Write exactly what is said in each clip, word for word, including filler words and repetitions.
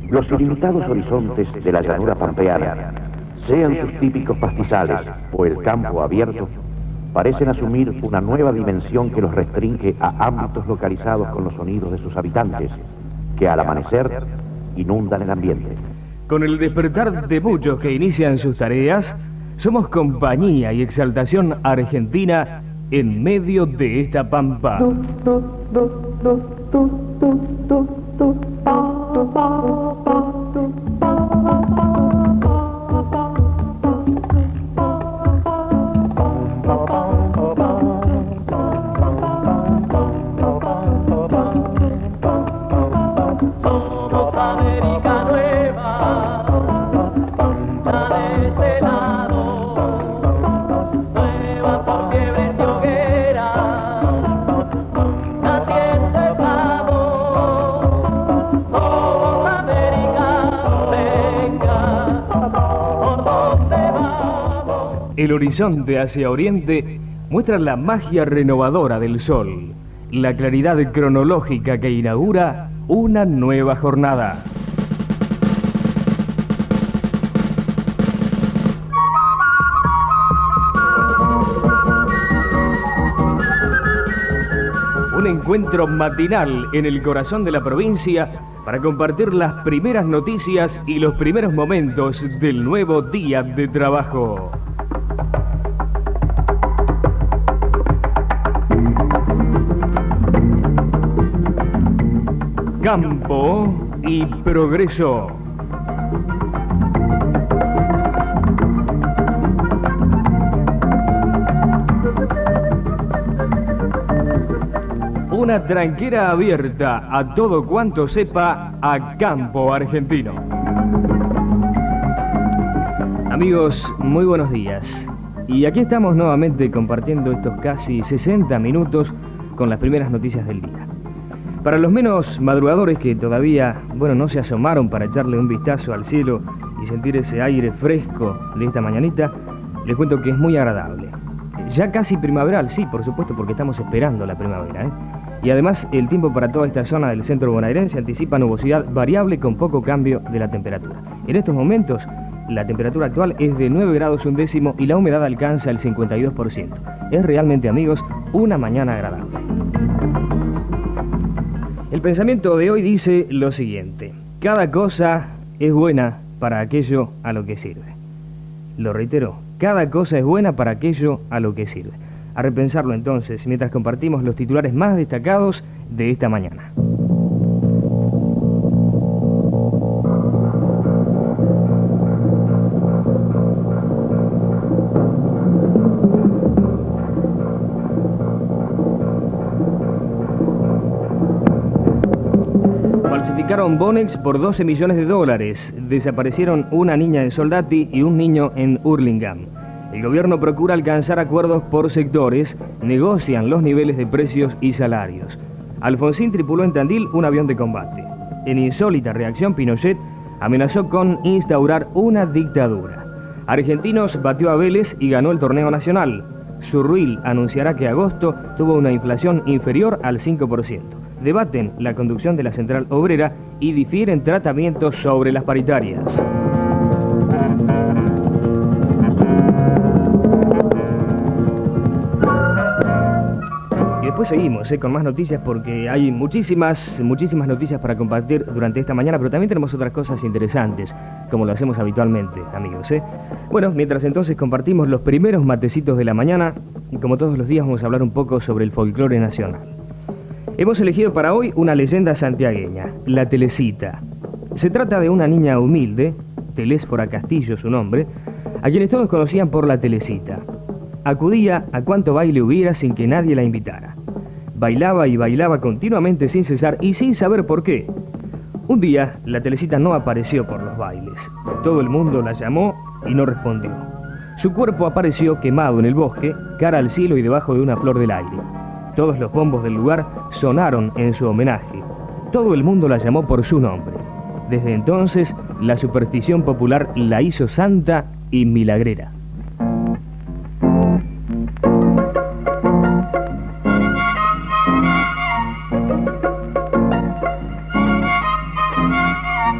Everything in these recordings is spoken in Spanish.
Los ilimitados horizontes de la llanura pampeana, sean sus típicos pastizales o el campo abierto, parecen asumir una nueva dimensión que los restringe a ámbitos localizados con los sonidos de sus habitantes, que al amanecer inundan el ambiente. Con el despertar de muchos que inician sus tareas, somos compañía y exaltación argentina en medio de esta pampa. El horizonte hacia oriente muestra la magia renovadora del sol, la claridad cronológica que inaugura una nueva jornada. Un encuentro matinal en el corazón de la provincia para compartir las primeras noticias y los primeros momentos del nuevo día de trabajo. Campo y progreso. Una tranquera abierta a todo cuanto sepa a campo argentino. Amigos, muy buenos días. Y aquí estamos nuevamente compartiendo estos casi sesenta minutos con las primeras noticias del día. Para los menos madrugadores que todavía, bueno, no se asomaron para echarle un vistazo al cielo y sentir ese aire fresco de esta mañanita, les cuento que es muy agradable. Ya casi primaveral, sí, por supuesto, porque estamos esperando la primavera, ¿eh? Y además el tiempo para toda esta zona del centro bonaerense anticipa nubosidad variable con poco cambio de la temperatura. En estos momentos, la temperatura actual es de nueve grados un décimo y la humedad alcanza el cincuenta y dos por ciento. Es realmente, amigos, una mañana agradable. El pensamiento de hoy dice lo siguiente: cada cosa es buena para aquello a lo que sirve. Lo reitero, cada cosa es buena para aquello a lo que sirve. A repensarlo entonces, mientras compartimos los titulares más destacados de esta mañana. Falsificaron Bonex por doce millones de dólares. Desaparecieron una niña en Soldati y un niño en Hurlingham. El gobierno procura alcanzar acuerdos por sectores, negocian los niveles de precios y salarios. Alfonsín tripuló en Tandil un avión de combate. En insólita reacción, Pinochet amenazó con instaurar una dictadura. Argentinos batió a Vélez y ganó el torneo nacional. Surruil anunciará que agosto tuvo una inflación inferior al cinco por ciento. Debaten la conducción de la central obrera y difieren tratamientos sobre las paritarias. Después seguimos eh, con más noticias porque hay muchísimas, muchísimas noticias para compartir durante esta mañana, pero también tenemos otras cosas interesantes, como lo hacemos habitualmente, amigos. ¿eh? Bueno, mientras entonces compartimos los primeros matecitos de la mañana, y como todos los días vamos a hablar un poco sobre el folclore nacional. Hemos elegido para hoy una leyenda santiagueña, la Telecita. Se trata de una niña humilde, Telésfora Castillo su nombre, a quienes todos conocían por la Telecita. Acudía a cuanto baile hubiera sin que nadie la invitara. Bailaba y bailaba continuamente sin cesar y sin saber por qué. Un día, la Telecita no apareció por los bailes. Todo el mundo la llamó y no respondió. Su cuerpo apareció quemado en el bosque, cara al cielo y debajo de una flor del aire. Todos los bombos del lugar sonaron en su homenaje. Todo el mundo la llamó por su nombre. Desde entonces, la superstición popular la hizo santa y milagrera.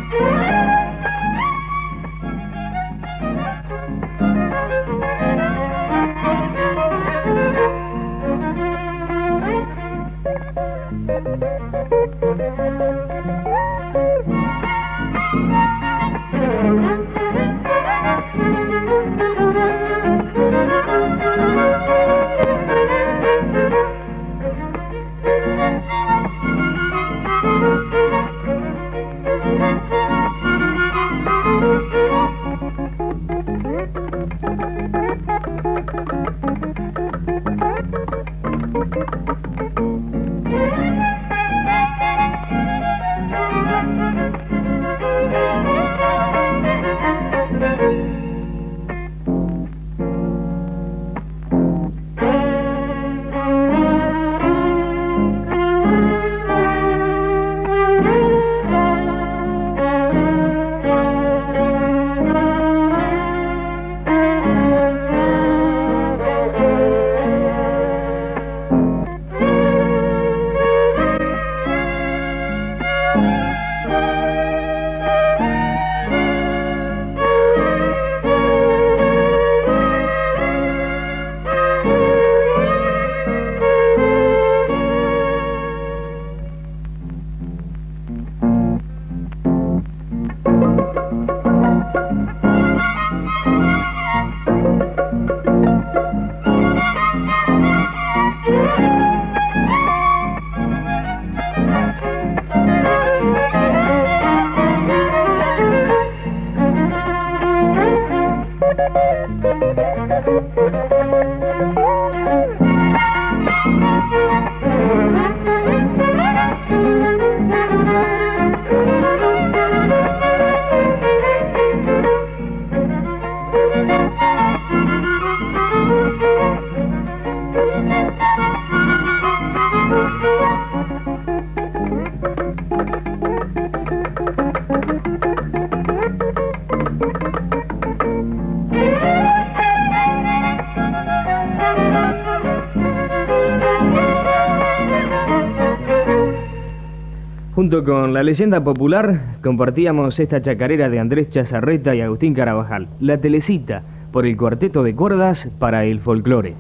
Junto con la leyenda popular, compartíamos esta chacarera de Andrés Chazarreta y Agustín Carabajal, La Telecita, por el Cuarteto de Cuerdas para el Folclore.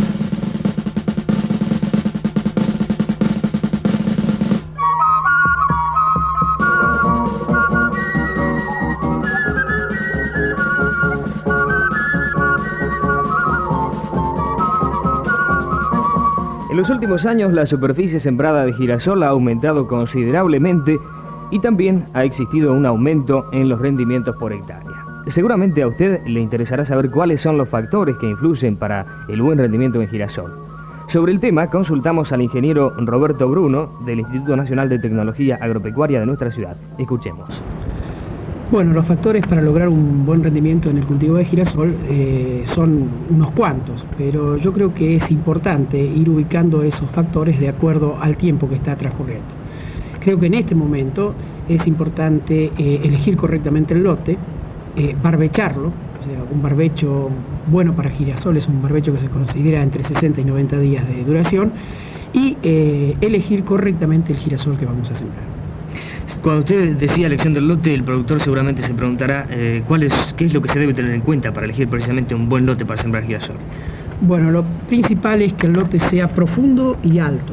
En los últimos años la superficie sembrada de girasol ha aumentado considerablemente y también ha existido un aumento en los rendimientos por hectárea. Seguramente a usted le interesará saber cuáles son los factores que influyen para el buen rendimiento en girasol. Sobre el tema consultamos al ingeniero Roberto Bruno del Instituto Nacional de Tecnología Agropecuaria de nuestra ciudad. Escuchemos. Bueno, los factores para lograr un buen rendimiento en el cultivo de girasol eh, son unos cuantos, pero yo creo que es importante ir ubicando esos factores de acuerdo al tiempo que está transcurriendo. Creo que en este momento es importante eh, elegir correctamente el lote, eh, barbecharlo, o sea, un barbecho bueno para girasol es un barbecho que se considera entre sesenta y noventa días de duración, y eh, elegir correctamente el girasol que vamos a sembrar. Cuando usted decía elección del lote, el productor seguramente se preguntará eh, cuál es, qué es lo que se debe tener en cuenta para elegir precisamente un buen lote para sembrar girasol. Bueno, lo principal es que el lote sea profundo y alto.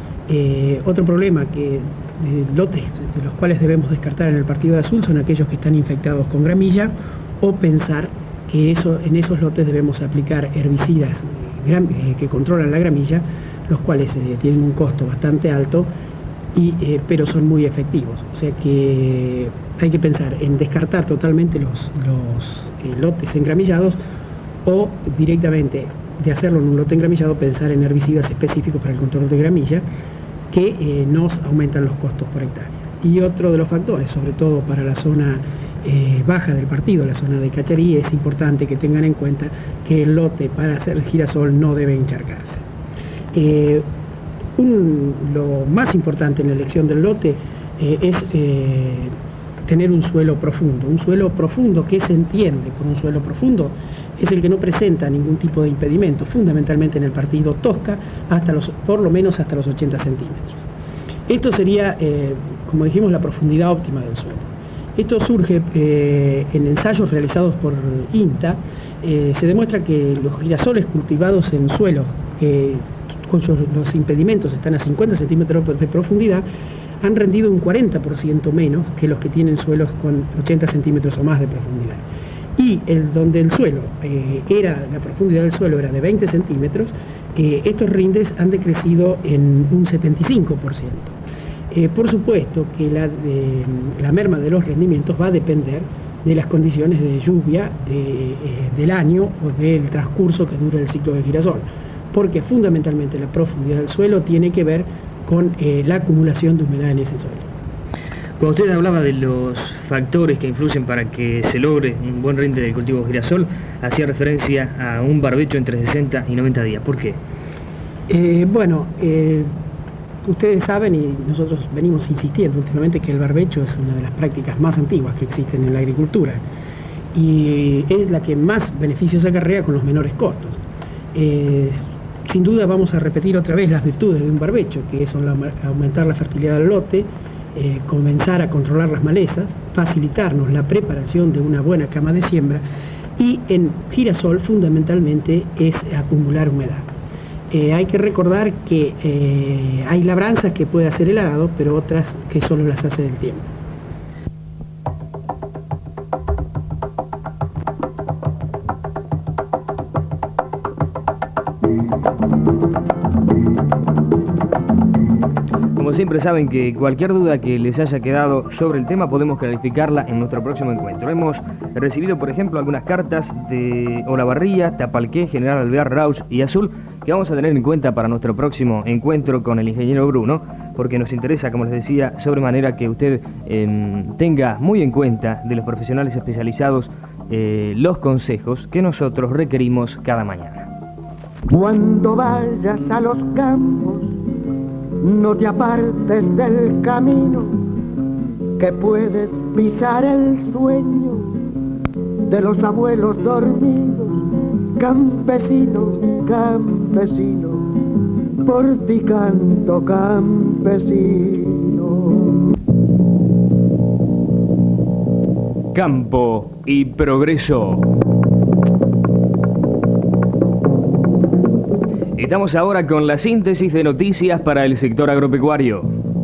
Eh, otro problema que eh, lotes de los cuales debemos descartar en el partido de azul son aquellos que están infectados con gramilla, o pensar que eso, en esos lotes debemos aplicar herbicidas eh, que controlan la gramilla, los cuales eh, tienen un costo bastante alto, Y, eh, pero son muy efectivos. O sea que hay que pensar en descartar totalmente los, los eh, lotes engramillados, o directamente de hacerlo en un lote engramillado pensar en herbicidas específicos para el control de gramilla que eh, nos aumentan los costos por hectárea. Y otro de los factores, sobre todo para la zona eh, baja del partido, la zona de Cacharí, es importante que tengan en cuenta que el lote para hacer el girasol no debe encharcarse. Eh, Un, lo más importante en la elección del lote eh, es eh, tener un suelo profundo. Un suelo profundo, ¿qué se entiende por un suelo profundo? Es el que no presenta ningún tipo de impedimento, fundamentalmente en el partido Tosca, hasta los, por lo menos hasta los ochenta centímetros. Esto sería, eh, como dijimos, la profundidad óptima del suelo. Esto surge eh, en ensayos realizados por INTA. Eh, se demuestra que los girasoles cultivados en suelos que, cuyos los impedimentos están a cincuenta centímetros de profundidad han rendido un cuarenta por ciento menos que los que tienen suelos con ochenta centímetros o más de profundidad. Y el, donde el suelo eh, era, la profundidad del suelo era de veinte centímetros, eh, estos rindes han decrecido en un setenta y cinco por ciento. Eh, por supuesto que la, de, la merma de los rendimientos va a depender de las condiciones de lluvia de, eh, del año o del transcurso que dura el ciclo del girasol, porque fundamentalmente la profundidad del suelo tiene que ver con eh, la acumulación de humedad en ese suelo. Cuando usted hablaba de los factores que influyen para que se logre un buen rinde del cultivo de girasol, hacía referencia a un barbecho entre sesenta y noventa días. ¿Por qué? Eh, bueno, eh, ustedes saben y nosotros venimos insistiendo últimamente que el barbecho es una de las prácticas más antiguas que existen en la agricultura y es la que más beneficios acarrea con los menores costos. Eh, sin duda vamos a repetir otra vez las virtudes de un barbecho, que son la, aumentar la fertilidad del lote, eh, comenzar a controlar las malezas, facilitarnos la preparación de una buena cama de siembra y en girasol fundamentalmente es acumular humedad. Eh, hay que recordar que eh, hay labranzas que puede hacer el arado, pero otras que solo las hace el tiempo. Como siempre saben que cualquier duda que les haya quedado sobre el tema podemos clarificarla en nuestro próximo encuentro. Hemos recibido, por ejemplo, algunas cartas de Olavarría, Tapalqué, General Alvear, Rauch y Azul que vamos a tener en cuenta para nuestro próximo encuentro con el ingeniero Bruno, porque nos interesa, como les decía, sobremanera que usted eh, tenga muy en cuenta de los profesionales especializados eh, los consejos que nosotros requerimos cada mañana. Cuando vayas a los campos, no te apartes del camino, que puedes pisar el sueño de los abuelos dormidos. Campesino, campesino, por ti canto, campesino. Campo y progreso. Estamos ahora con la síntesis de noticias para el sector agropecuario.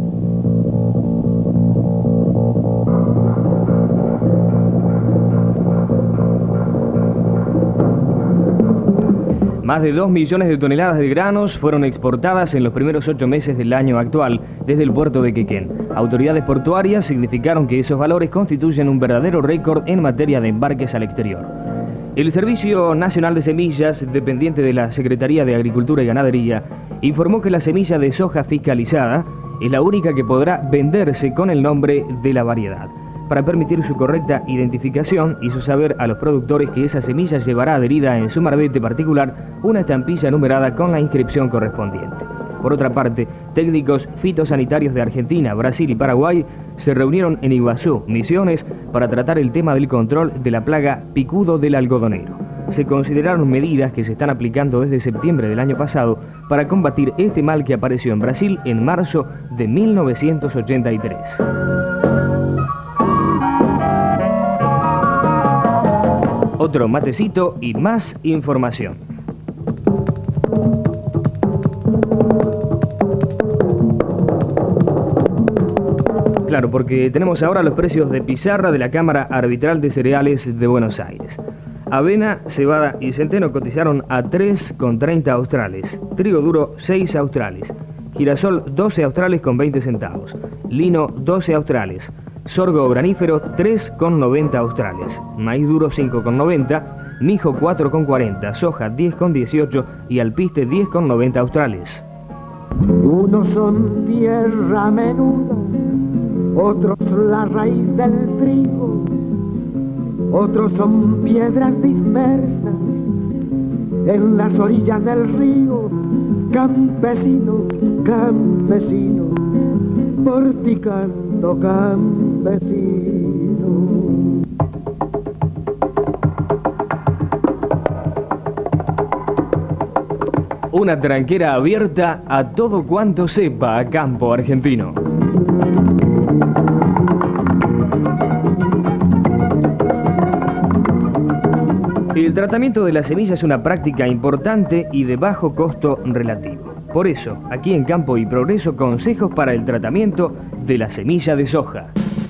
Más de dos millones de toneladas de granos fueron exportadas en los primeros ocho meses del año actual desde el puerto de Quequén. Autoridades portuarias significaron que esos valores constituyen un verdadero récord en materia de embarques al exterior. El Servicio Nacional de Semillas, dependiente de la Secretaría de Agricultura y Ganadería, informó que la semilla de soja fiscalizada es la única que podrá venderse con el nombre de la variedad. Para permitir su correcta identificación, hizo saber a los productores que esa semilla llevará adherida en su marbete particular una estampilla numerada con la inscripción correspondiente. Por otra parte, técnicos fitosanitarios de Argentina, Brasil y Paraguay se reunieron en Iguazú, Misiones, para tratar el tema del control de la plaga picudo del algodonero. Se consideraron medidas que se están aplicando desde septiembre del año pasado para combatir este mal que apareció en Brasil en marzo de mil novecientos ochenta y tres. Otro matecito y más información. Claro, porque tenemos ahora los precios de pizarra de la Cámara Arbitral de Cereales de Buenos Aires. Avena, cebada y centeno cotizaron a tres con treinta australes, trigo duro seis australes, girasol doce australes con veinte centavos, lino doce australes, sorgo granífero tres con noventa australes, maíz duro cinco con noventa, mijo cuatro con cuarenta, soja diez con dieciocho y alpiste diez con noventa australes. Unos son tierra menuda, otros la raíz del trigo, otros son piedras dispersas en las orillas del río. Campesino, campesino, por ti canto, campesino. Una tranquera abierta a todo cuanto sepa a campo argentino. tratamiento de la semilla es una práctica importante y de bajo costo relativo. Por eso, aquí en Campo y Progreso, consejos para el tratamiento de la semilla de soja.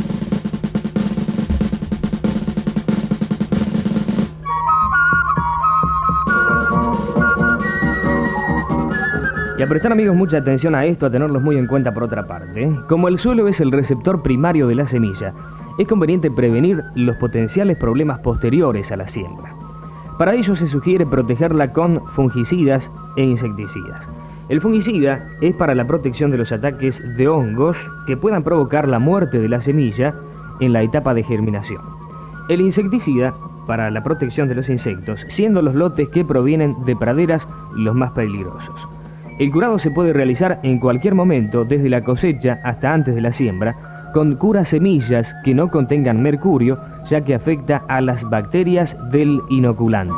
Y a prestar, amigos, mucha atención a esto, a tenerlos muy en cuenta por otra parte, ¿eh? Como el suelo es el receptor primario de la semilla, es conveniente prevenir los potenciales problemas posteriores a la siembra. Para ello se sugiere protegerla con fungicidas e insecticidas. El fungicida es para la protección de los ataques de hongos que puedan provocar la muerte de la semilla en la etapa de germinación. El insecticida para la protección de los insectos, siendo los lotes que provienen de praderas los más peligrosos. El curado se puede realizar en cualquier momento, desde la cosecha hasta antes de la siembra, con curas semillas que no contengan mercurio, ya que afecta a las bacterias del inoculante.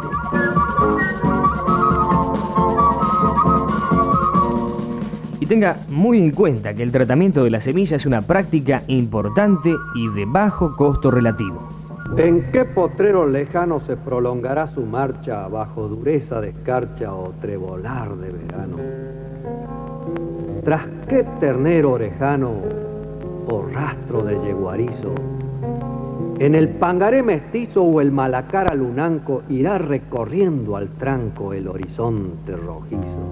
Y tenga muy en cuenta que el tratamiento de la semilla es una práctica importante y de bajo costo relativo. ¿En qué potrero lejano se prolongará su marcha bajo dureza de escarcha o trebolar de verano? ¿Tras qué ternero orejano o rastro de yeguarizo? ¿En el pangaré mestizo o el malacara lunanco irá recorriendo al tranco el horizonte rojizo?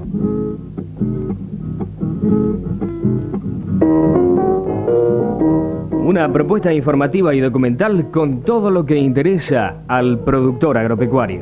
Una propuesta informativa y documental con todo lo que interesa al productor agropecuario.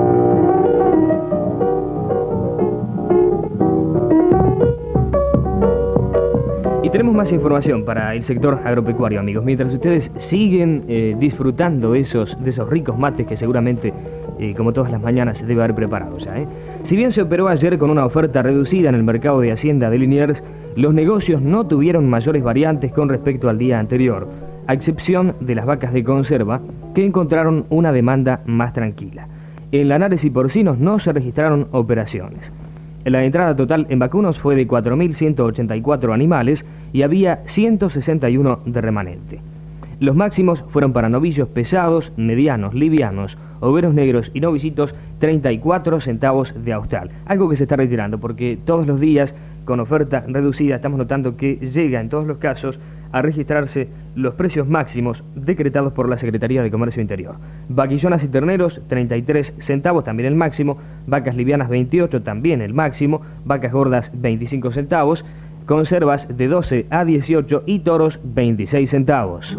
Y tenemos más información para el sector agropecuario, amigos. Mientras ustedes siguen eh, disfrutando esos, de esos ricos mates que seguramente, eh, como todas las mañanas, se debe haber preparado ya, ¿eh? Si bien se operó ayer con una oferta reducida en el mercado de Hacienda de Liniers, los negocios no tuvieron mayores variantes con respecto al día anterior, a excepción de las vacas de conserva, que encontraron una demanda más tranquila. En lanares y porcinos no se registraron operaciones. La entrada total en vacunos fue de cuatro mil ciento ochenta y cuatro animales y había ciento sesenta y uno de remanente. Los máximos fueron para novillos pesados, medianos, livianos, overos negros y novicitos, treinta y cuatro centavos de austral. Algo que se está retirando porque todos los días, con oferta reducida, estamos notando que llega en todos los casos a registrarse los precios máximos decretados por la Secretaría de Comercio Interior. Vaquillonas y terneros, treinta y tres centavos, también el máximo. Vacas livianas, veintiocho, también el máximo. Vacas gordas, veinticinco centavos. Conservas de doce a dieciocho y toros, veintiséis centavos.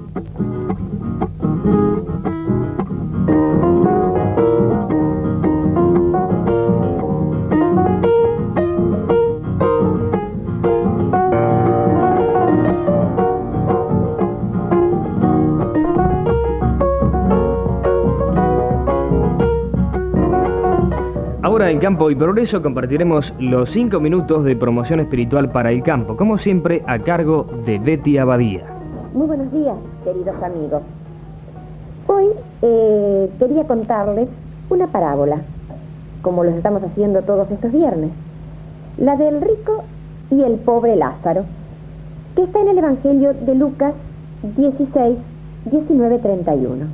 Ahora en Campo y Progreso compartiremos los cinco minutos de promoción espiritual para el campo, como siempre a cargo de Betty Abadía. Muy buenos días, queridos amigos. Hoy eh, quería contarles una parábola, como los estamos haciendo todos estos viernes, la del rico y el pobre Lázaro, que está en el Evangelio de Lucas dieciséis, diecinueve, treinta y uno.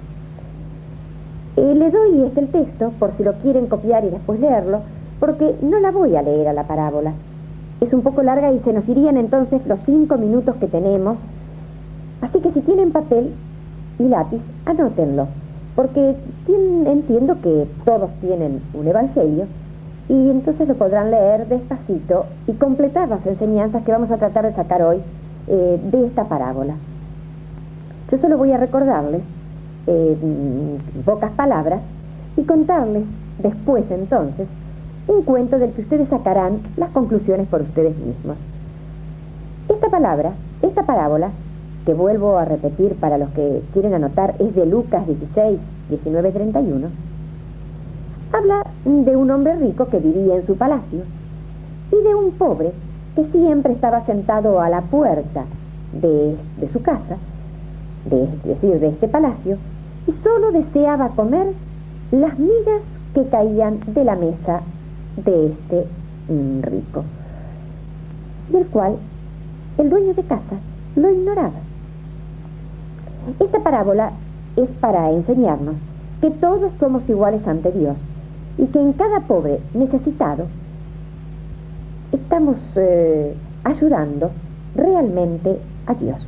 Eh, le doy este el texto, por si lo quieren copiar y después leerlo, porque no la voy a leer a la parábola. Es un poco larga y se nos irían entonces los cinco minutos que tenemos. Así que si tienen papel y lápiz, anótenlo, porque tienen, entiendo que todos tienen un evangelio, y entonces lo podrán leer despacito y completar las enseñanzas que vamos a tratar de sacar hoy eh, de esta parábola. Yo solo voy a recordarles Eh, pocas palabras y contarles después entonces un cuento del que ustedes sacarán las conclusiones por ustedes mismos. Esta palabra, esta parábola, que vuelvo a repetir para los que quieren anotar, es de Lucas dieciséis, diecinueve, treinta y uno, habla de un hombre rico que vivía en su palacio y de un pobre que siempre estaba sentado a la puerta de, de su casa, de, es decir, de este palacio, y solo deseaba comer las migas que caían de la mesa de este mm, rico, y el cual el dueño de casa lo ignoraba. Esta parábola es para enseñarnos que todos somos iguales ante Dios y que en cada pobre necesitado estamos eh, ayudando realmente a Dios.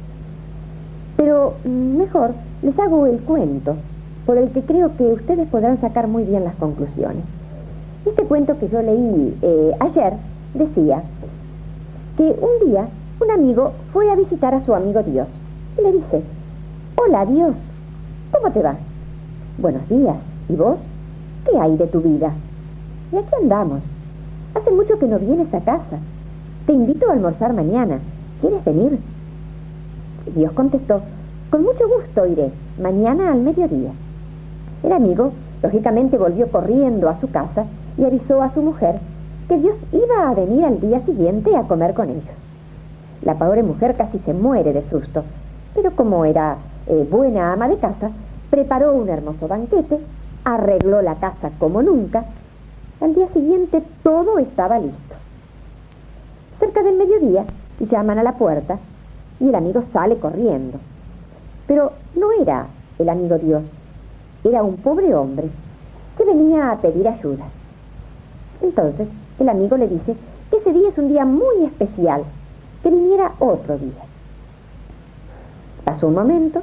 Pero mejor les hago el cuento por el que creo que ustedes podrán sacar muy bien las conclusiones. Este cuento que yo leí eh, ayer decía que un día un amigo fue a visitar a su amigo Dios y le dice: hola Dios, ¿cómo te va? Buenos días, ¿y vos? ¿Qué hay de tu vida? Y aquí andamos. Hace mucho que no vienes a casa. Te invito a almorzar mañana. ¿Quieres venir? Dios contestó: con mucho gusto iré, mañana al mediodía. El amigo, lógicamente, volvió corriendo a su casa y avisó a su mujer que Dios iba a venir al día siguiente a comer con ellos. La pobre mujer casi se muere de susto, pero como era eh, buena ama de casa, preparó un hermoso banquete, arregló la casa como nunca. Al día siguiente todo estaba listo. Cerca del mediodía llaman a la puerta y el amigo sale corriendo. Pero no era el amigo Dios, era un pobre hombre que venía a pedir ayuda. Entonces el amigo le dice que ese día es un día muy especial, que viniera otro día. Pasó un momento,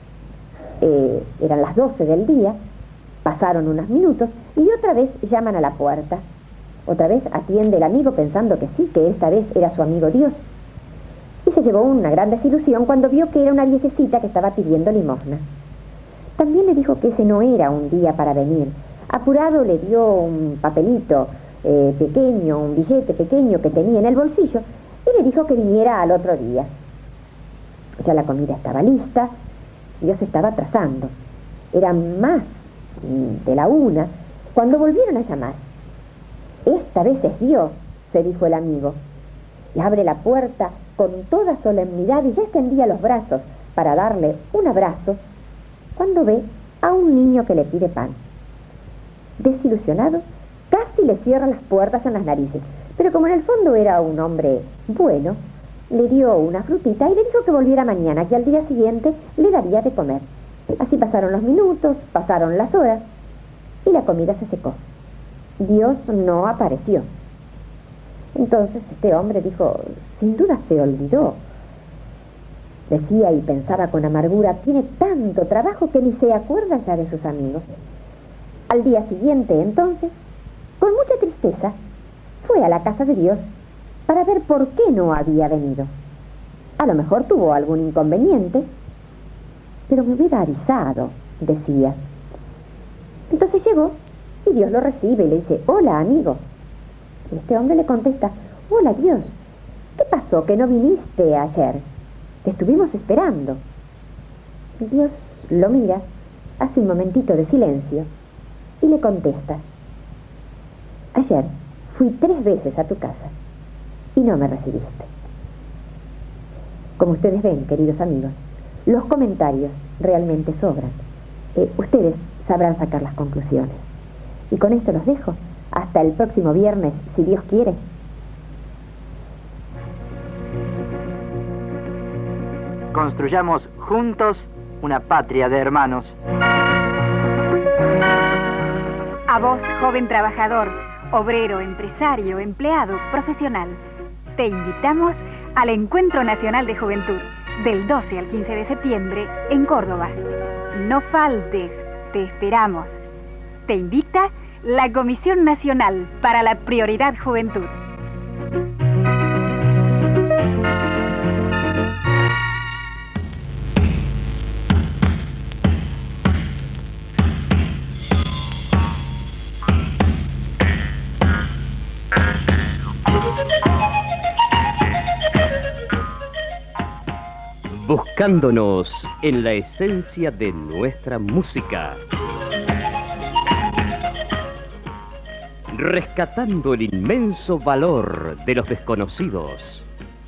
eh, eran las doce del día, pasaron unos minutos y otra vez llaman a la puerta. Otra vez atiende el amigo pensando que sí, que esta vez era su amigo Dios. Y se llevó una gran desilusión cuando vio que era una viejecita que estaba pidiendo limosna. También le dijo que ese no era un día para venir. Apurado le dio un papelito eh, pequeño, un billete pequeño que tenía en el bolsillo y le dijo que viniera al otro día. Ya la comida estaba lista, Dios estaba atrasando. Era más de la una cuando volvieron a llamar. Esta vez es Dios, se dijo el amigo. Y abre la puerta con toda solemnidad y ya extendía los brazos para darle un abrazo cuando ve a un niño que le pide pan. Desilusionado, casi le cierra las puertas en las narices, pero como en el fondo era un hombre bueno, le dio una frutita y le dijo que volviera mañana, que al día siguiente le daría de comer. Así pasaron los minutos, pasaron las horas y la comida se secó. Dios no apareció. Entonces este hombre dijo: sin duda se olvidó. Decía y pensaba con amargura: tiene tanto trabajo que ni se acuerda ya de sus amigos. Al día siguiente, entonces, con mucha tristeza, fue a la casa de Dios para ver por qué no había venido. A lo mejor tuvo algún inconveniente, pero me hubiera avisado, decía. Entonces llegó y Dios lo recibe y le dice: hola, amigo. Y este hombre le contesta: hola, Dios, ¿qué pasó que no viniste ayer? Te estuvimos esperando. Y Dios lo mira, hace un momentito de silencio y le contesta: ayer fui tres veces a tu casa y no me recibiste. Como ustedes ven, queridos amigos, los comentarios realmente sobran. Eh, ustedes sabrán sacar las conclusiones. Y con esto los dejo. Hasta el próximo viernes, si Dios quiere. Construyamos juntos una patria de hermanos. A vos, joven trabajador, obrero, empresario, empleado, profesional, te invitamos al Encuentro Nacional de Juventud del doce al quince de septiembre en Córdoba. No faltes, te esperamos. Te invita la Comisión Nacional para la Prioridad Juventud. Buscándonos en la esencia de nuestra música. Rescatando el inmenso valor de los desconocidos.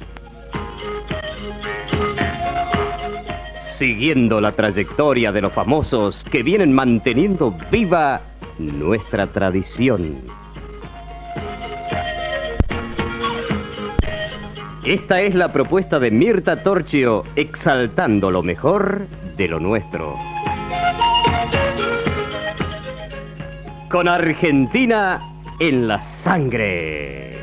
Siguiendo la trayectoria de los famosos que vienen manteniendo viva nuestra tradición. Esta es la propuesta de Mirta Torchio, exaltando lo mejor de lo nuestro. con Argentina en la sangre.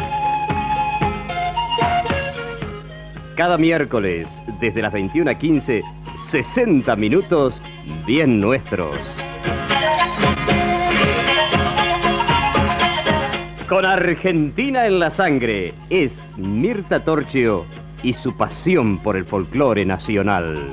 Cada miércoles, desde las veintiuna quince, sesenta minutos bien nuestros. Con Argentina en la sangre, es Mirta Torchio y su pasión por el folclore nacional.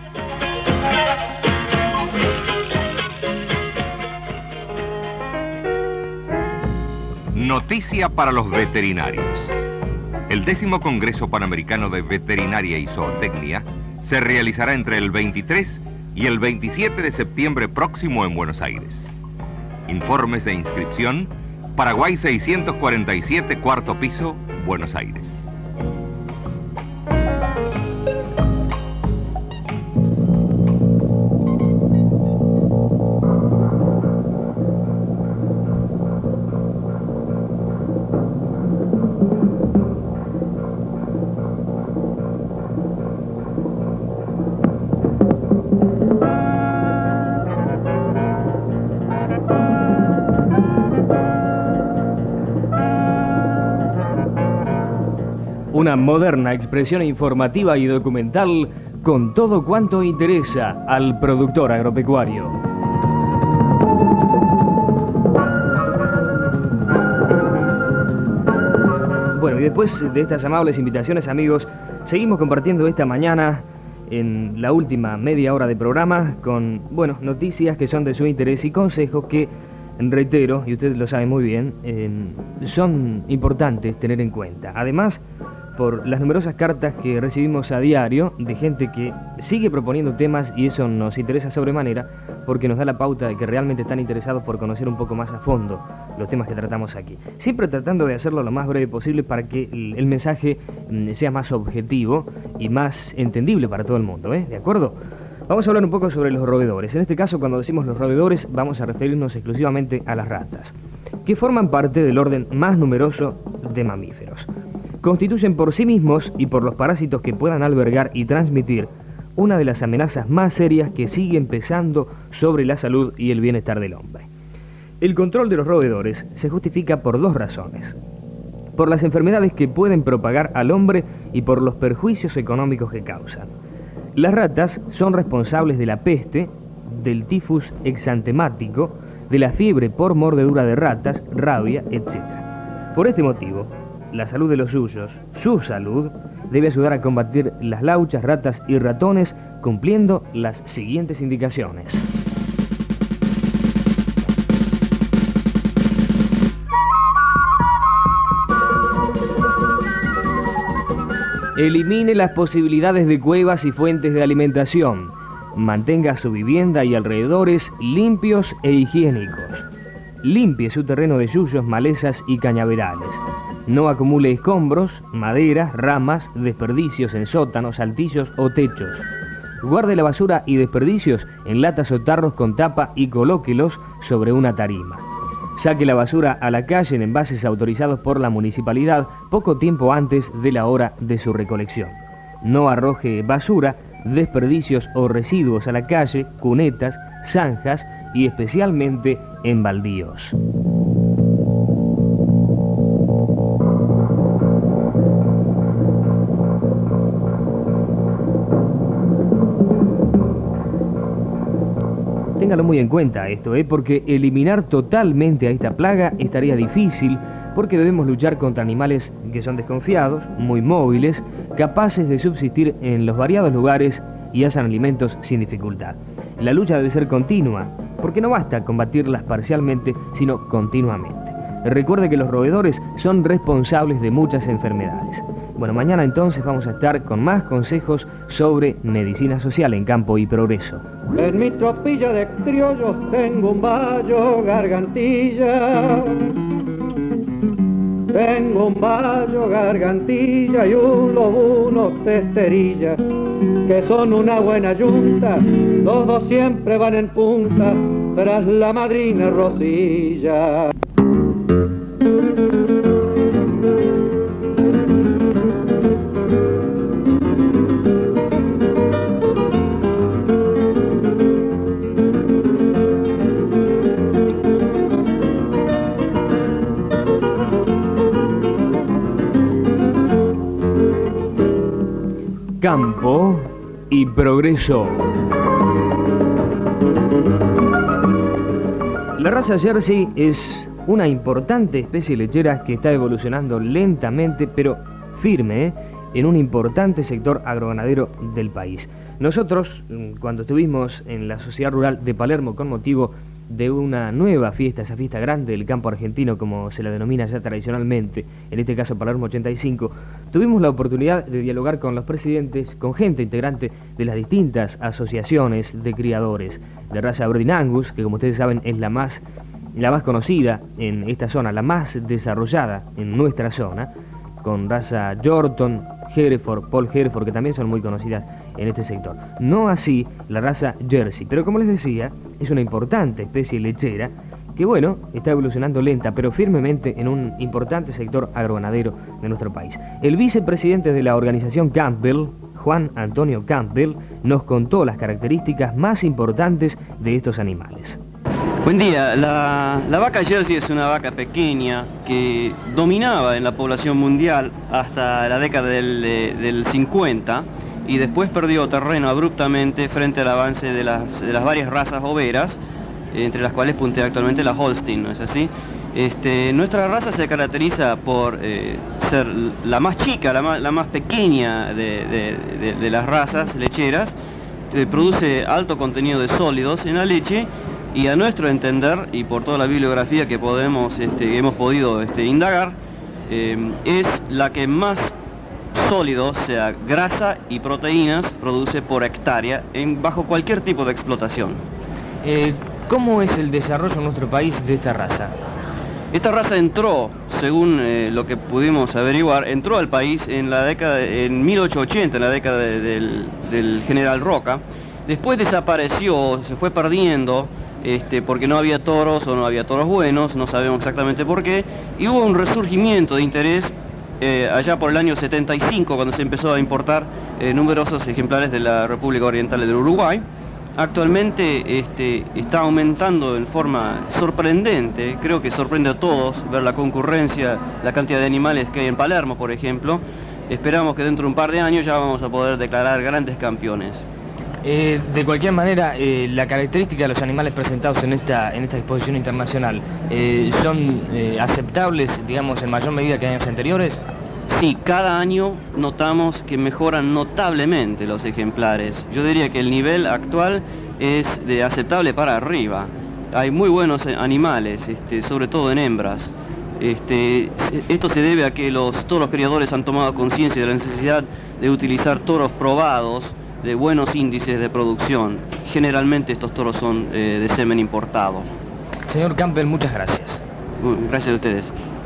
Noticia para los veterinarios. El décimo Congreso Panamericano de Veterinaria y Zootecnia se realizará entre el veintitrés y el veintisiete de septiembre próximo en Buenos Aires. Informes de inscripción: Paraguay seiscientos cuarenta y siete, cuarto piso, Buenos Aires. Una moderna expresión informativa y documental con todo cuanto interesa al productor agropecuario. Bueno, y después de estas amables invitaciones, amigos, seguimos compartiendo esta mañana en la última media hora de programa con, bueno, noticias que son de su interés y consejos que, reitero, y ustedes lo saben muy bien, eh, son importantes tener en cuenta. Además, por las numerosas cartas que recibimos a diario de gente que sigue proponiendo temas, y eso nos interesa sobremanera porque nos da la pauta de que realmente están interesados por conocer un poco más a fondo los temas que tratamos aquí. Siempre tratando de hacerlo lo más breve posible para que el, el mensaje mm, sea más objetivo y más entendible para todo el mundo, ¿eh? ¿De acuerdo? Vamos a hablar un poco sobre los roedores. En este caso, cuando decimos los roedores, vamos a referirnos exclusivamente a las ratas, que forman parte del orden más numeroso de mamíferos. Constituyen por sí mismos y por los parásitos que puedan albergar y transmitir una de las amenazas más serias que siguen pesando sobre la salud y el bienestar del hombre. El control de los roedores se justifica por dos razones: por las enfermedades que pueden propagar al hombre y por los perjuicios económicos que causan. Las ratas son responsables de la peste, del tifus exantemático, de la fiebre por mordedura de ratas, rabia, etcétera. Por este motivo, la salud de los suyos, su salud, debe ayudar a combatir las lauchas, ratas y ratones cumpliendo las siguientes indicaciones. Elimine las posibilidades de cuevas y fuentes de alimentación. Mantenga su vivienda y alrededores limpios e higiénicos. Limpie su terreno de yuyos, malezas y cañaverales. No acumule escombros, maderas, ramas, desperdicios en sótanos, altillos o techos. Guarde la basura y desperdicios en latas o tarros con tapa y colóquelos sobre una tarima. Saque la basura a la calle en envases autorizados por la municipalidad poco tiempo antes de la hora de su recolección. No arroje basura, desperdicios o residuos a la calle, cunetas, zanjas y especialmente en baldíos. Téngalo muy en cuenta esto, ¿eh? Porque eliminar totalmente a esta plaga estaría difícil, porque debemos luchar contra animales que son desconfiados, muy móviles, capaces de subsistir en los variados lugares y hacen alimentos sin dificultad. La lucha debe ser continua, porque no basta combatirlas parcialmente, sino continuamente. Recuerde que los roedores son responsables de muchas enfermedades. Bueno, mañana entonces vamos a estar con más consejos sobre medicina social en Campo y Progreso. En mi tropilla de criollos tengo un vallo gargantilla. Tengo un vallo gargantilla y un lobuno testerilla, que son una buena yunta, los dos siempre van en punta tras la madrina Rosilla. progreso. La raza Jersey es una importante especie lechera que está evolucionando lentamente, pero firme, ¿eh? en un importante sector agroganadero del país. Nosotros, cuando estuvimos en la Sociedad Rural de Palermo con motivo de una nueva fiesta, esa fiesta grande del campo argentino, como se la denomina ya tradicionalmente, en este caso Palermo ochenta y cinco, tuvimos la oportunidad de dialogar con los presidentes, con gente integrante de las distintas asociaciones de criadores de raza Aberdeen Angus, que como ustedes saben es la más, la más conocida en esta zona, la más desarrollada en nuestra zona, con raza Yorkton, Hereford, Paul Hereford, que también son muy conocidas en este sector. No así la raza Jersey, pero como les decía, es una importante especie lechera que, bueno, está evolucionando lenta, pero firmemente en un importante sector agroganadero de nuestro país. El vicepresidente de la organización Campbell, Juan Antonio Campbell, nos contó las características más importantes de estos animales. Buen día, la, la vaca Jersey es una vaca pequeña que dominaba en la población mundial hasta la década del, de, del cincuenta y después perdió terreno abruptamente frente al avance de las, de las varias razas overas, entre las cuales puntea actualmente la Holstein, ¿no es así? Este, nuestra raza se caracteriza por eh, ser la más chica, la más, la más pequeña de, de, de, de las razas lecheras, eh, produce alto contenido de sólidos en la leche. Y a nuestro entender, y por toda la bibliografía que podemos, este, hemos podido este, indagar, eh, es la que más sólidos, o sea, grasa y proteínas, produce por hectárea en, bajo cualquier tipo de explotación. Eh, ¿Cómo es el desarrollo en nuestro país de esta raza? Esta raza entró, según eh, lo que pudimos averiguar, entró al país en la década, en mil ochocientos ochenta, en la década de, del, del general Roca. Después desapareció, se fue perdiendo, Este, porque no había toros o no había toros buenos, no sabemos exactamente por qué, y hubo un resurgimiento de interés eh, allá por el año setenta y cinco, cuando se empezó a importar eh, numerosos ejemplares de la República Oriental del Uruguay. Actualmente este, está aumentando en forma sorprendente, creo que sorprende a todos ver la concurrencia, la cantidad de animales que hay en Palermo, por ejemplo. Esperamos que dentro de un par de años ya vamos a poder declarar grandes campeones. Eh, de cualquier manera, eh, la característica de los animales presentados en esta, en esta exposición internacional, eh, ¿son eh, aceptables, digamos, en mayor medida que años anteriores? Sí, cada año notamos que mejoran notablemente los ejemplares. Yo diría que el nivel actual es de aceptable para arriba. Hay muy buenos animales, este, sobre todo en hembras. Este, esto se debe a que los, todos los criadores han tomado conciencia de la necesidad de utilizar toros probados, de buenos índices de producción. Generalmente estos toros son eh, de semen importado. Señor Campbell, muchas gracias. Gracias a ustedes.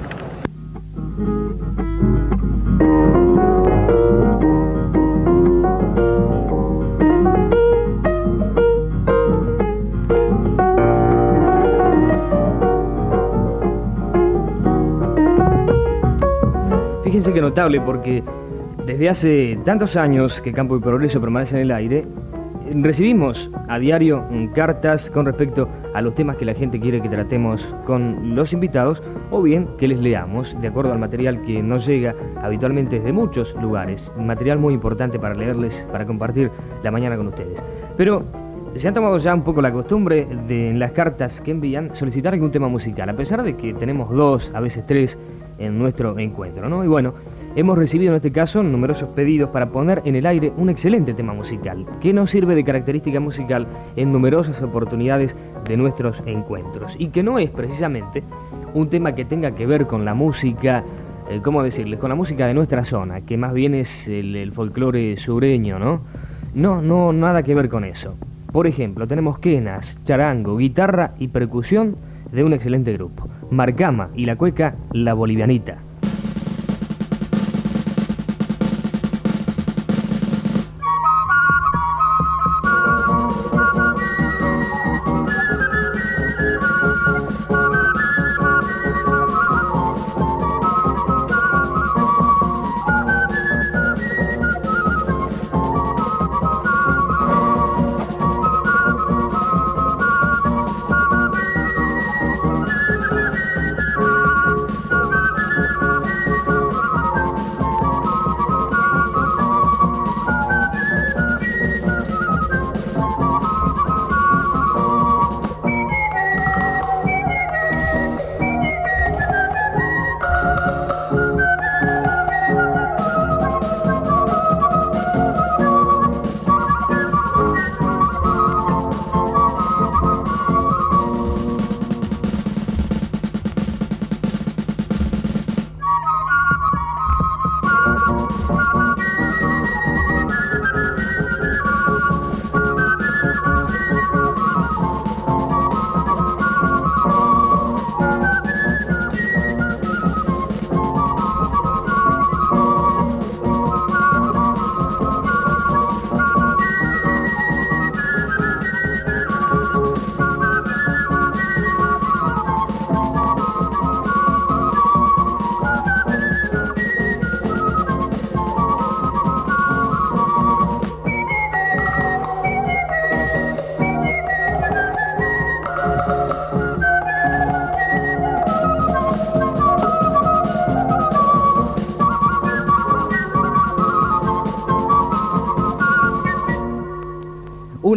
Fíjense que notable, porque desde hace tantos años que Campo y Progreso permanece en el aire, recibimos a diario cartas con respecto a los temas que la gente quiere que tratemos con los invitados, o bien que les leamos de acuerdo al material que nos llega habitualmente desde muchos lugares, material muy importante para leerles, para compartir la mañana con ustedes. Pero se han tomado ya un poco la costumbre de, en las cartas que envían, solicitar algún tema musical, a pesar de que tenemos dos, a veces tres, en nuestro encuentro, ¿no? Y bueno, hemos recibido en este caso numerosos pedidos para poner en el aire un excelente tema musical, que nos sirve de característica musical en numerosas oportunidades de nuestros encuentros, y que no es precisamente un tema que tenga que ver con la música, eh, ¿cómo decirles?, con la música de nuestra zona, que más bien es el, el folclore sureño, ¿no? No, no, nada que ver con eso. Por ejemplo, tenemos quenas, charango, guitarra y percusión de un excelente grupo, Marcama y la cueca La Bolivianita.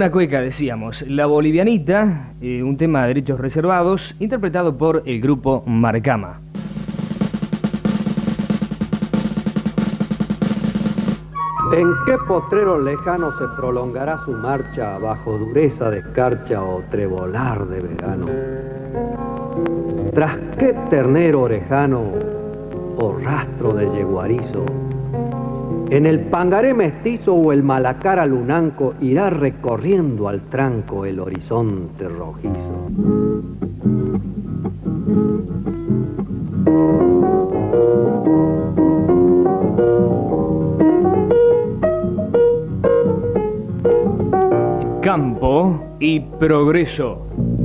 la cueca, decíamos, La Bolivianita, eh, un tema de derechos reservados, interpretado por el grupo Marcama. ¿En qué potrero lejano se prolongará su marcha bajo dureza de escarcha o trebolar de verano? ¿Tras qué ternero orejano o rastro de yeguarizo? ¿En el pangaré mestizo o el malacara lunanco irá recorriendo al tranco el horizonte rojizo? Campo y progreso.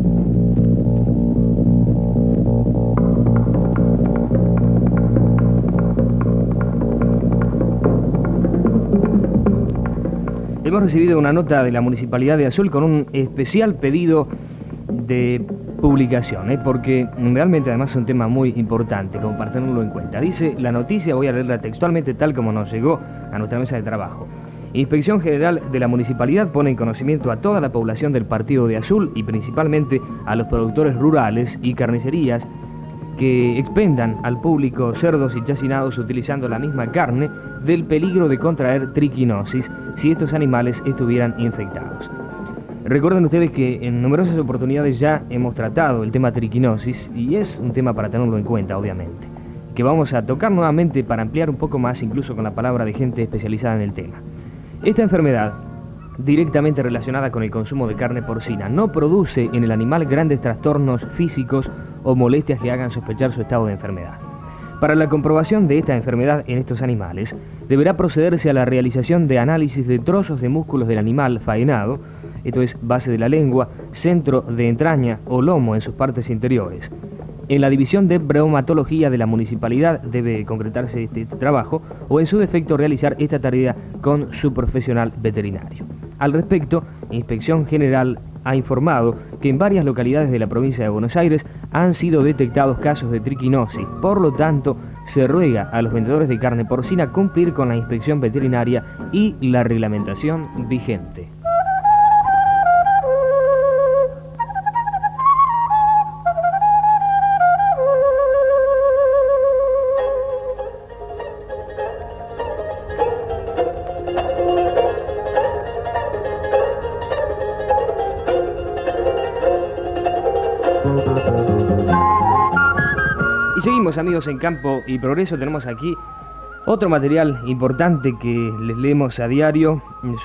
Hemos recibido una nota de la Municipalidad de Azul con un especial pedido de publicación, ¿eh? porque realmente además es un tema muy importante, como para tenerlo en cuenta. Dice la noticia, voy a leerla textualmente tal como nos llegó a nuestra mesa de trabajo. Inspección General de la Municipalidad pone en conocimiento a toda la población del Partido de Azul y principalmente a los productores rurales y carnicerías que expendan al público cerdos y chacinados utilizando la misma carne del peligro de contraer triquinosis si estos animales estuvieran infectados. Recuerden ustedes que en numerosas oportunidades ya hemos tratado el tema triquinosis y es un tema para tenerlo en cuenta, obviamente, que vamos a tocar nuevamente para ampliar un poco más, incluso con la palabra de gente especializada en el tema. Esta enfermedad, directamente relacionada con el consumo de carne porcina, no produce en el animal grandes trastornos físicos o molestias que hagan sospechar su estado de enfermedad. Para la comprobación de esta enfermedad en estos animales, deberá procederse a la realización de análisis de trozos de músculos del animal faenado, esto es, base de la lengua, centro de entraña o lomo en sus partes interiores. En la división de bromatología de la municipalidad debe concretarse este, este trabajo o en su defecto realizar esta tarea con su profesional veterinario. Al respecto, Inspección General ha informado que en varias localidades de la provincia de Buenos Aires han sido detectados casos de triquinosis. Por lo tanto, se ruega a los vendedores de carne porcina cumplir con la inspección veterinaria y la reglamentación vigente. Y seguimos, amigos, en Campo y Progreso. Tenemos aquí otro material importante que les leemos a diario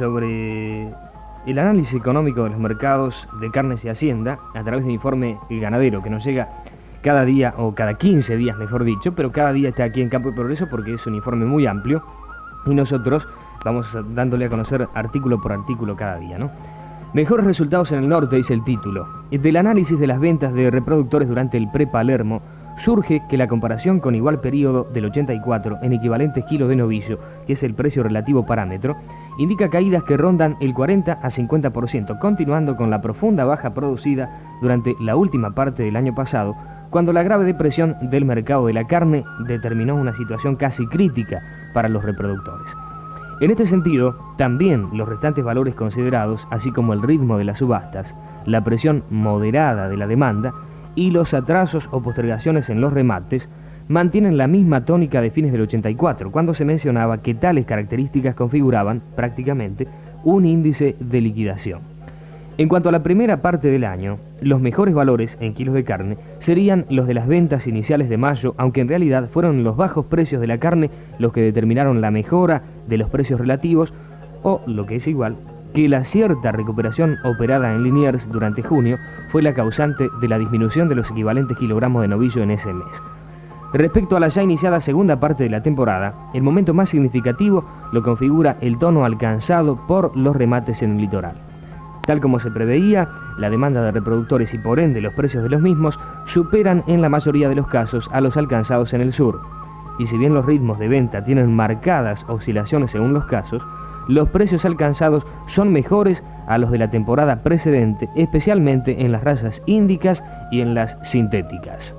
sobre el análisis económico de los mercados de carnes y hacienda a través del informe El Ganadero, que nos llega cada día, o cada quince días mejor dicho, pero cada día está aquí en Campo y Progreso porque es un informe muy amplio y nosotros vamos dándole a conocer artículo por artículo cada día, ¿no? Mejores resultados en el norte, dice el título. Del análisis de las ventas de reproductores durante el pre-Palermo, surge que la comparación con igual periodo del ochenta y cuatro en equivalentes kilos de novillo, que es el precio relativo parámetro, indica caídas que rondan el cuarenta a cincuenta por ciento, continuando con la profunda baja producida durante la última parte del año pasado, cuando la grave depresión del mercado de la carne determinó una situación casi crítica para los reproductores. En este sentido, también los restantes valores considerados, así como el ritmo de las subastas, la presión moderada de la demanda y los atrasos o postergaciones en los remates, mantienen la misma tónica de fines del ochenta y cuatro, cuando se mencionaba que tales características configuraban, prácticamente, un índice de liquidación. En cuanto a la primera parte del año, los mejores valores en kilos de carne serían los de las ventas iniciales de mayo, aunque en realidad fueron los bajos precios de la carne los que determinaron la mejora de los precios relativos, o, lo que es igual, que la cierta recuperación operada en Liniers durante junio fue la causante de la disminución de los equivalentes kilogramos de novillo en ese mes. Respecto a la ya iniciada segunda parte de la temporada, el momento más significativo lo configura el tono alcanzado por los remates en el litoral. Tal como se preveía, la demanda de reproductores y por ende los precios de los mismos superan en la mayoría de los casos a los alcanzados en el sur. Y si bien los ritmos de venta tienen marcadas oscilaciones según los casos, los precios alcanzados son mejores a los de la temporada precedente, especialmente en las razas índicas y en las sintéticas.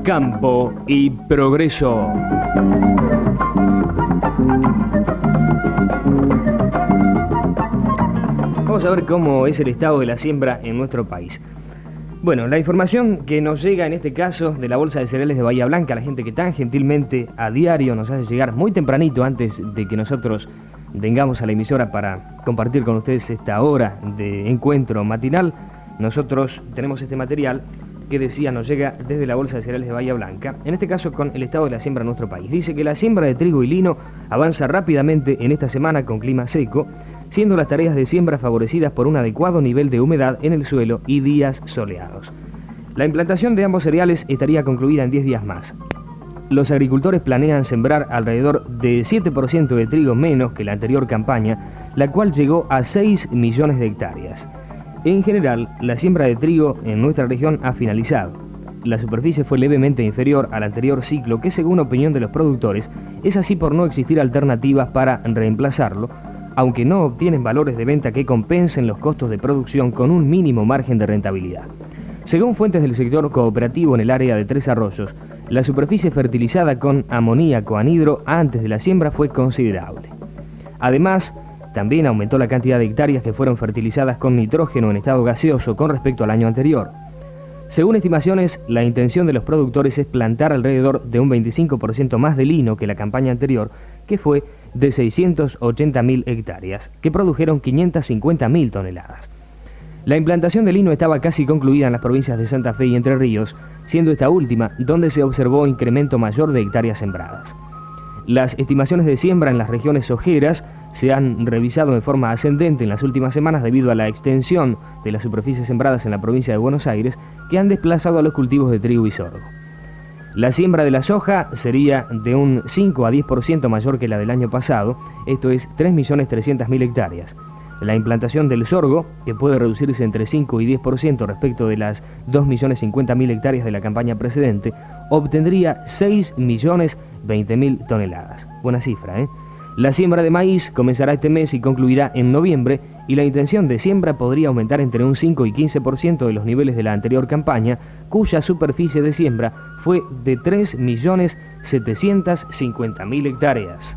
Campo y Progreso. Vamos a ver cómo es el estado de la siembra en nuestro país. Bueno, la información que nos llega en este caso de la Bolsa de Cereales de Bahía Blanca, la gente que tan gentilmente a diario nos hace llegar muy tempranito antes de que nosotros vengamos a la emisora para compartir con ustedes esta hora de encuentro matinal, nosotros tenemos este material que decía nos llega desde la Bolsa de Cereales de Bahía Blanca, en este caso con el estado de la siembra en nuestro país. Dice que la siembra de trigo y lino avanza rápidamente en esta semana con clima seco, siendo las tareas de siembra favorecidas por un adecuado nivel de humedad en el suelo y días soleados. La implantación de ambos cereales estaría concluida en diez días más. Los agricultores planean sembrar alrededor de siete por ciento de trigo menos que la anterior campaña, la cual llegó a seis millones de hectáreas. En general, la siembra de trigo en nuestra región ha finalizado. La superficie fue levemente inferior al anterior ciclo, que según opinión de los productores, es así por no existir alternativas para reemplazarlo, aunque no obtienen valores de venta que compensen los costos de producción con un mínimo margen de rentabilidad. Según fuentes del sector cooperativo en el área de Tres Arroyos, la superficie fertilizada con amoníaco anhidro antes de la siembra fue considerable. Además, también aumentó la cantidad de hectáreas que fueron fertilizadas con nitrógeno en estado gaseoso con respecto al año anterior. Según estimaciones, la intención de los productores es plantar alrededor de un veinticinco por ciento más de lino que la campaña anterior, que fue de seiscientas ochenta mil hectáreas, que produjeron quinientas cincuenta mil toneladas. La implantación de lino estaba casi concluida en las provincias de Santa Fe y Entre Ríos, siendo esta última donde se observó incremento mayor de hectáreas sembradas. Las estimaciones de siembra en las regiones ojeras se han revisado en forma ascendente en las últimas semanas debido a la extensión de las superficies sembradas en la provincia de Buenos Aires, que han desplazado a los cultivos de trigo y sorgo. La siembra de la soja sería de un cinco a diez por ciento mayor que la del año pasado, esto es tres millones trescientas mil hectáreas. La implantación del sorgo, que puede reducirse entre cinco y diez por ciento respecto de las dos millones cincuenta mil hectáreas de la campaña precedente, obtendría seis millones veinte mil toneladas. Buena cifra, ¿eh? La siembra de maíz comenzará este mes y concluirá en noviembre, y la intención de siembra podría aumentar entre un cinco y quince por ciento de los niveles de la anterior campaña, cuya superficie de siembra fue de tres millones setecientas cincuenta mil hectáreas.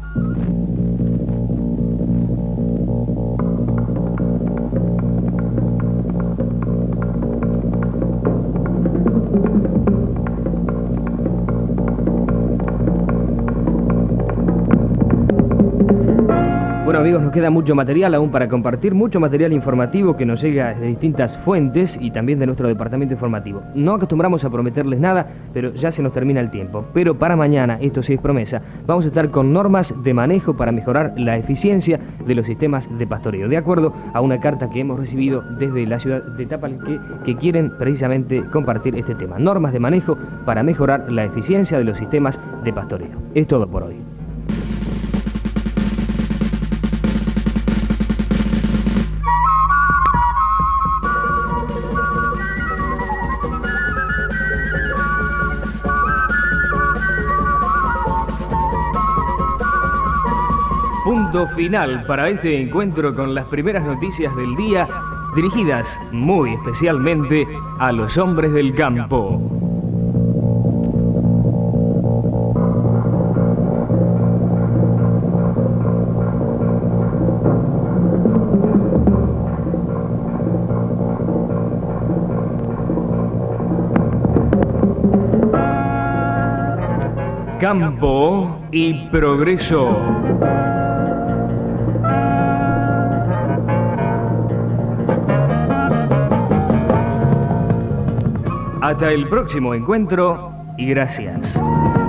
Bueno amigos, nos queda mucho material aún para compartir, mucho material informativo que nos llega de distintas fuentes y también de nuestro departamento informativo. No acostumbramos a prometerles nada, pero ya se nos termina el tiempo. Pero para mañana, esto sí es promesa, vamos a estar con normas de manejo para mejorar la eficiencia de los sistemas de pastoreo, de acuerdo a una carta que hemos recibido desde la ciudad de Tapalqué, que quieren precisamente compartir este tema. Normas de manejo para mejorar la eficiencia de los sistemas de pastoreo. Es todo por hoy. Punto final para este encuentro con las primeras noticias del día, dirigidas muy especialmente a los hombres del campo. Campo y Progreso. Hasta el próximo encuentro y gracias.